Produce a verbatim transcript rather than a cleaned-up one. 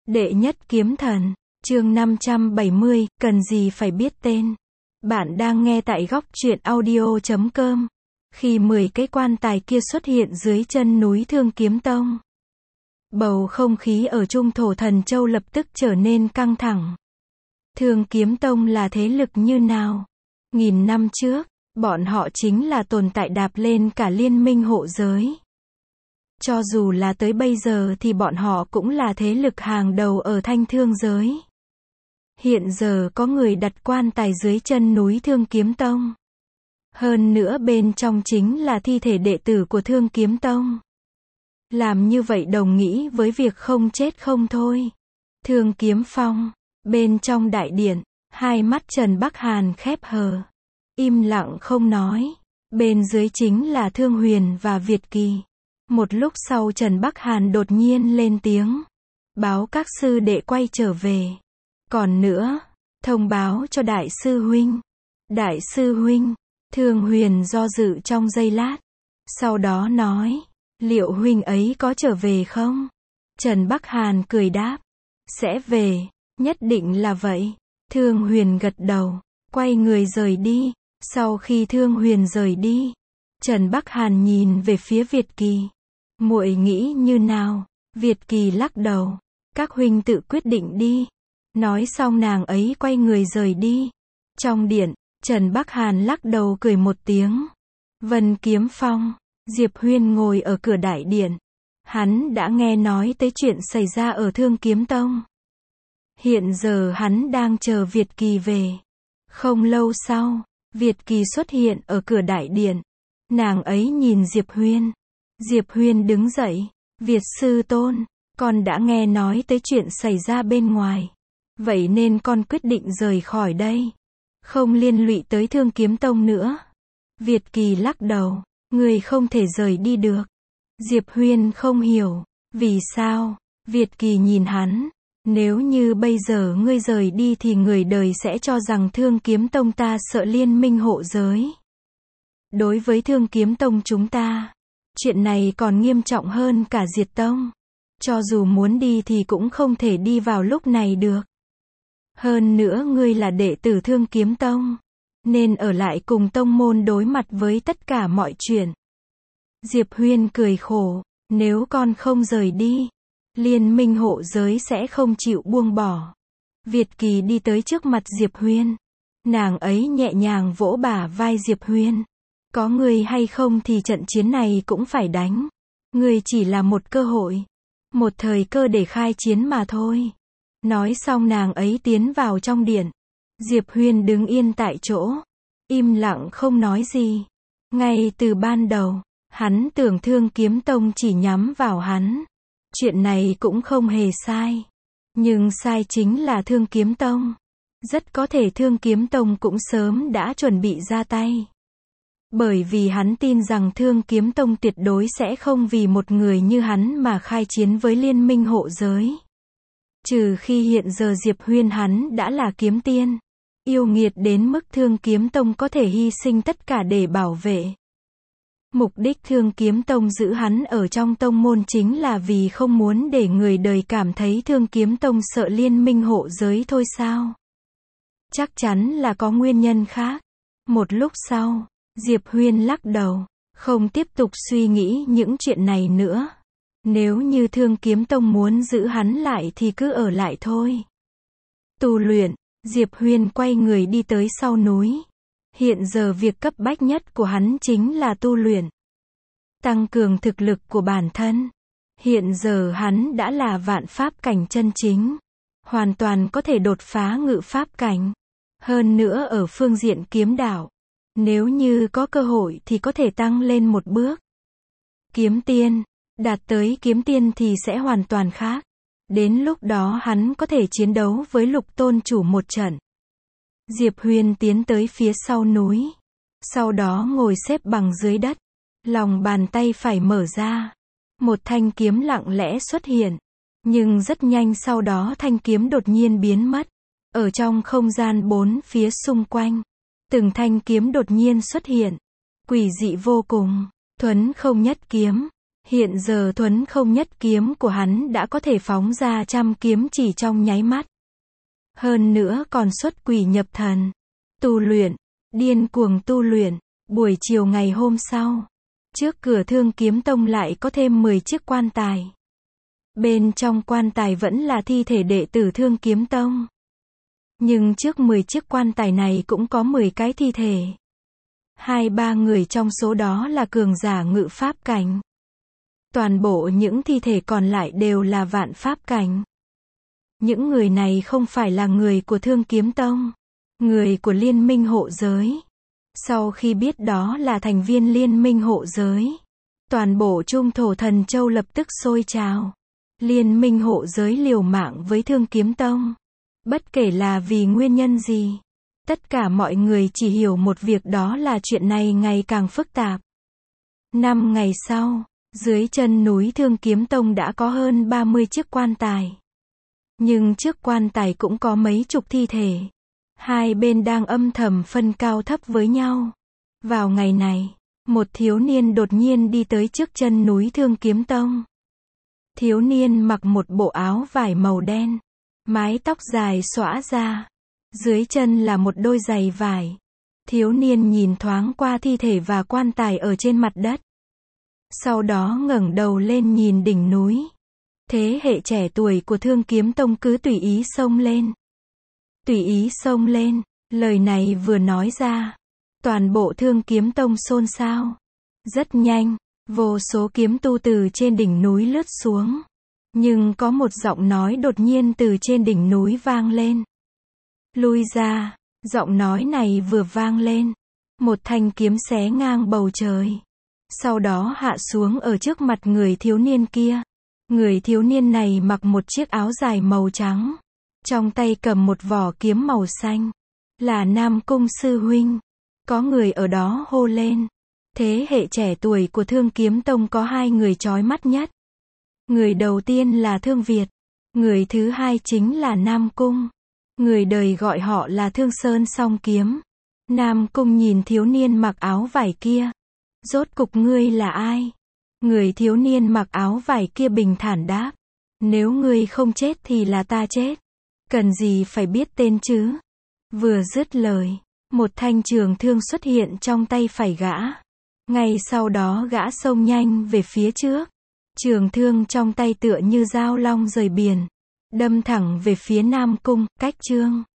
Đệ nhất kiếm thần, chương năm trăm bảy mươi, cần gì phải biết tên. Bạn đang nghe tại góc truyện audio chấm com. Khi mười cái quan tài kia xuất hiện dưới chân núi Thương Kiếm Tông, bầu không khí ở Trung Thổ Thần Châu lập tức trở nên căng thẳng. Thương Kiếm Tông là thế lực như nào? Nghìn năm trước, bọn họ chính là tồn tại đạp lên cả liên minh hộ giới. Cho dù là tới bây giờ thì bọn họ cũng là thế lực hàng đầu ở Thanh Thương giới. Hiện giờ có người đặt quan tài dưới chân núi Thương Kiếm Tông. Hơn nữa bên trong chính là thi thể đệ tử của Thương Kiếm Tông. Làm như vậy đồng nghĩa với việc không chết không thôi. Thương Kiếm Phong, bên trong đại điện, hai mắt Trần Bắc Hàn khép hờ, im lặng không nói. Bên dưới chính là Thương Huyền và Việt Kỳ. Một lúc sau Trần Bắc Hàn đột nhiên lên tiếng, báo các sư đệ quay trở về. Còn nữa, thông báo cho đại sư huynh. Đại sư huynh, Thương Huyền do dự trong giây lát, sau đó nói, liệu huynh ấy có trở về không? Trần Bắc Hàn cười đáp, sẽ về, nhất định là vậy. Thương Huyền gật đầu, quay người rời đi. Sau khi Thương Huyền rời đi, Trần Bắc Hàn nhìn về phía Việt Kỳ. Muội nghĩ như nào? Việt Kỳ lắc đầu, các huynh tự quyết định đi. Nói xong nàng ấy quay người rời đi. Trong điện, Trần Bắc Hàn lắc đầu cười một tiếng. Vân Kiếm Phong, Diệp Huyên ngồi ở cửa đại điện. Hắn đã nghe nói tới chuyện xảy ra ở Thương Kiếm Tông. Hiện giờ hắn đang chờ Việt Kỳ về. Không lâu sau, Việt Kỳ xuất hiện ở cửa đại điện. Nàng ấy nhìn Diệp Huyên. Diệp Huyên đứng dậy, Việt sư tôn, con đã nghe nói tới chuyện xảy ra bên ngoài. Vậy nên con quyết định rời khỏi đây. Không liên lụy tới Thương Kiếm Tông nữa. Việt Kỳ lắc đầu, người không thể rời đi được. Diệp Huyên không hiểu, vì sao? Việt Kỳ nhìn hắn, nếu như bây giờ ngươi rời đi thì người đời sẽ cho rằng Thương Kiếm Tông ta sợ liên minh hộ giới. Đối với Thương Kiếm Tông chúng ta, chuyện này còn nghiêm trọng hơn cả diệt tông. Cho dù muốn đi thì cũng không thể đi vào lúc này được. Hơn nữa ngươi là đệ tử Thương Kiếm Tông, nên ở lại cùng tông môn đối mặt với tất cả mọi chuyện. Diệp Huyên cười khổ, nếu con không rời đi, liên minh hộ giới sẽ không chịu buông bỏ. Việt Kỳ đi tới trước mặt Diệp Huyên. Nàng ấy nhẹ nhàng vỗ bả vai Diệp Huyên. Có ngươi hay không thì trận chiến này cũng phải đánh. Ngươi chỉ là một cơ hội, một thời cơ để khai chiến mà thôi. Nói xong nàng ấy tiến vào trong điện. Diệp Huyên đứng yên tại chỗ, im lặng không nói gì. Ngay từ ban đầu, hắn tưởng Thương Kiếm Tông chỉ nhắm vào hắn. Chuyện này cũng không hề sai. Nhưng sai chính là Thương Kiếm Tông. Rất có thể Thương Kiếm Tông cũng sớm đã chuẩn bị ra tay. Bởi vì hắn tin rằng Thương Kiếm Tông tuyệt đối sẽ không vì một người như hắn mà khai chiến với liên minh hộ giới. Trừ khi hiện giờ Diệp Huyên hắn đã là kiếm tiên, yêu nghiệt đến mức Thương Kiếm Tông có thể hy sinh tất cả để bảo vệ. Mục đích Thương Kiếm Tông giữ hắn ở trong tông môn chính là vì không muốn để người đời cảm thấy Thương Kiếm Tông sợ liên minh hộ giới thôi sao? Chắc chắn là có nguyên nhân khác. Một lúc sau, Diệp Huyên lắc đầu, không tiếp tục suy nghĩ những chuyện này nữa. Nếu như Thương Kiếm Tông muốn giữ hắn lại thì cứ ở lại thôi. Tu luyện, Diệp Huyên quay người đi tới sau núi. Hiện giờ việc cấp bách nhất của hắn chính là tu luyện, tăng cường thực lực của bản thân. Hiện giờ hắn đã là vạn pháp cảnh chân chính, hoàn toàn có thể đột phá ngự pháp cảnh. Hơn nữa ở phương diện kiếm đạo, nếu như có cơ hội thì có thể tăng lên một bước. Kiếm tiên, đạt tới kiếm tiên thì sẽ hoàn toàn khác. Đến lúc đó hắn có thể chiến đấu với Lục Tôn chủ một trận. Diệp Huyên tiến tới phía sau núi, sau đó ngồi xếp bằng dưới đất. Lòng bàn tay phải mở ra, một thanh kiếm lặng lẽ xuất hiện. Nhưng rất nhanh sau đó thanh kiếm đột nhiên biến mất. Ở trong không gian bốn phía xung quanh, từng thanh kiếm đột nhiên xuất hiện, quỷ dị vô cùng. Thuấn không nhất kiếm, Hiện giờ thuấn không nhất kiếm của hắn đã có thể phóng ra trăm kiếm chỉ trong nháy mắt. Hơn nữa còn xuất quỷ nhập thần. Tu luyện, điên cuồng tu luyện. Buổi chiều ngày hôm sau, trước cửa Thương Kiếm Tông lại có thêm mười chiếc quan tài. Bên trong quan tài vẫn là thi thể đệ tử Thương Kiếm Tông. Nhưng trước mười chiếc quan tài này cũng có mười cái thi thể. Hai ba người trong số đó là cường giả ngự pháp cảnh. Toàn bộ những thi thể còn lại đều là vạn pháp cảnh. Những người này không phải là người của Thương Kiếm Tông, người của Liên minh hộ giới. Sau khi biết đó là thành viên Liên minh hộ giới, toàn bộ Trung Thổ Thần Châu lập tức sôi trào. Liên minh hộ giới liều mạng với Thương Kiếm Tông. Bất kể là vì nguyên nhân gì, tất cả mọi người chỉ hiểu một việc, đó là chuyện này ngày càng phức tạp. Năm ngày sau, dưới chân núi Thương Kiếm Tông đã có hơn ba mươi chiếc quan tài. Nhưng trước quan tài cũng có mấy chục thi thể. Hai bên đang âm thầm phân cao thấp với nhau. Vào ngày này, một thiếu niên đột nhiên đi tới trước chân núi Thương Kiếm Tông. Thiếu niên mặc một bộ áo vải màu đen, mái tóc dài xõa ra, dưới chân là một đôi giày vải. Thiếu niên nhìn thoáng qua thi thể và quan tài ở trên mặt đất. Sau đó ngẩng đầu lên nhìn đỉnh núi. Thế hệ trẻ tuổi của Thương Kiếm Tông cứ tùy ý xông lên. Tùy ý xông lên, lời này vừa nói ra, toàn bộ Thương Kiếm Tông xôn xao. Rất nhanh, vô số kiếm tu từ trên đỉnh núi lướt xuống. Nhưng có một giọng nói đột nhiên từ trên đỉnh núi vang lên. Lui ra, giọng nói này vừa vang lên, một thanh kiếm xé ngang bầu trời. Sau đó hạ xuống ở trước mặt người thiếu niên kia. Người thiếu niên này mặc một chiếc áo dài màu trắng, trong tay cầm một vỏ kiếm màu xanh. Là Nam Cung sư huynh. Có người ở đó hô lên. Thế hệ trẻ tuổi của Thương Kiếm Tông có hai người chói mắt nhất. Người đầu tiên là Thương Việt. Người thứ hai chính là Nam Cung. Người đời gọi họ là Thương Sơn Song Kiếm. Nam Cung nhìn thiếu niên mặc áo vải kia. Rốt cục ngươi là ai? Người thiếu niên mặc áo vải kia bình thản đáp. Nếu ngươi không chết thì là ta chết. Cần gì phải biết tên chứ? Vừa dứt lời, một thanh trường thương xuất hiện trong tay phải gã. Ngay sau đó gã xông nhanh về phía trước. Trường thương trong tay tựa như dao long rời biển, đâm thẳng về phía Nam Cung, cách Trương